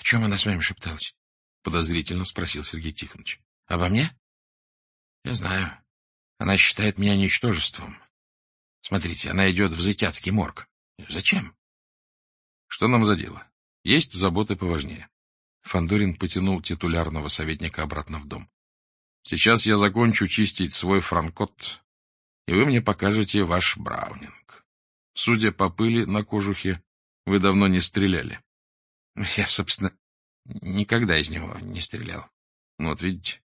чем она с вами шепталась? — подозрительно спросил Сергей Тихонович. — Обо мне? — Я знаю. Она считает меня ничтожеством. Смотрите, она идет в Зытяцкий морг. — Зачем? — Что нам за дело? Есть заботы поважнее. Фандорин потянул титулярного советника обратно в дом. — Сейчас я закончу чистить свой франкот, и вы мне покажете ваш браунинг. Судя по пыли на кожухе, вы давно не стреляли. — Я, собственно, никогда из него не стрелял. Ну, вот видите.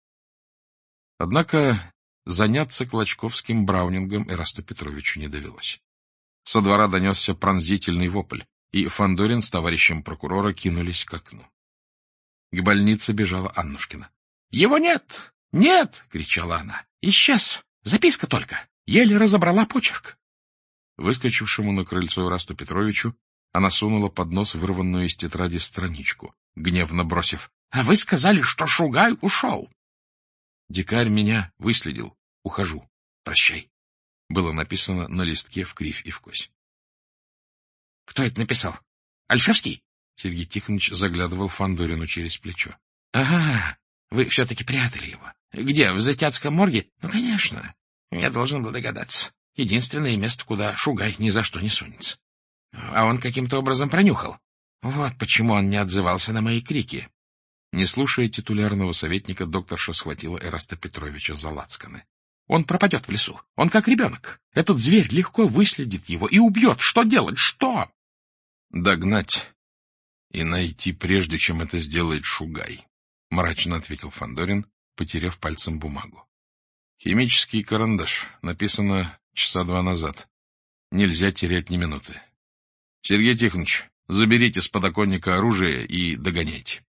Однако заняться клочковским браунингом Эрасту Петровичу не довелось. Со двора донесся пронзительный вопль, и Фандорин с товарищем прокурора кинулись к окну. К больнице бежала Аннушкина. — Его нет! Нет! — кричала она. — Исчез! Записка только! Еле разобрала почерк! Выскочившему на крыльцо Эрасту Петровичу она сунула под нос вырванную из тетради страничку, гневно бросив: — А вы сказали, что Шугай ушел! — Дикарь меня выследил. Ухожу. Прощай. Было написано на листке вкривь и вкось. — Кто это написал? Альшевский? Сергей Тихонович заглядывал Фандорину через плечо. — Ага, вы все-таки прятали его. Где, в Затяцком морге? Ну, конечно. Я должен был догадаться. Единственное место, куда Шугай ни за что не сунется. А он каким-то образом пронюхал. Вот почему он не отзывался на мои крики. Не слушая титулярного советника, докторша схватила Эраста Петровича за лацканы. Он пропадет в лесу. Он как ребенок. Этот зверь легко выследит его и убьет. Что делать? Что? Догнать и найти, прежде чем это сделает Шугай, — мрачно ответил Фандорин, потеряв пальцем бумагу. Химический карандаш. Написано часа 2 назад. Нельзя терять ни минуты. Сергей Тихонович, заберите с подоконника оружие и догоняйте.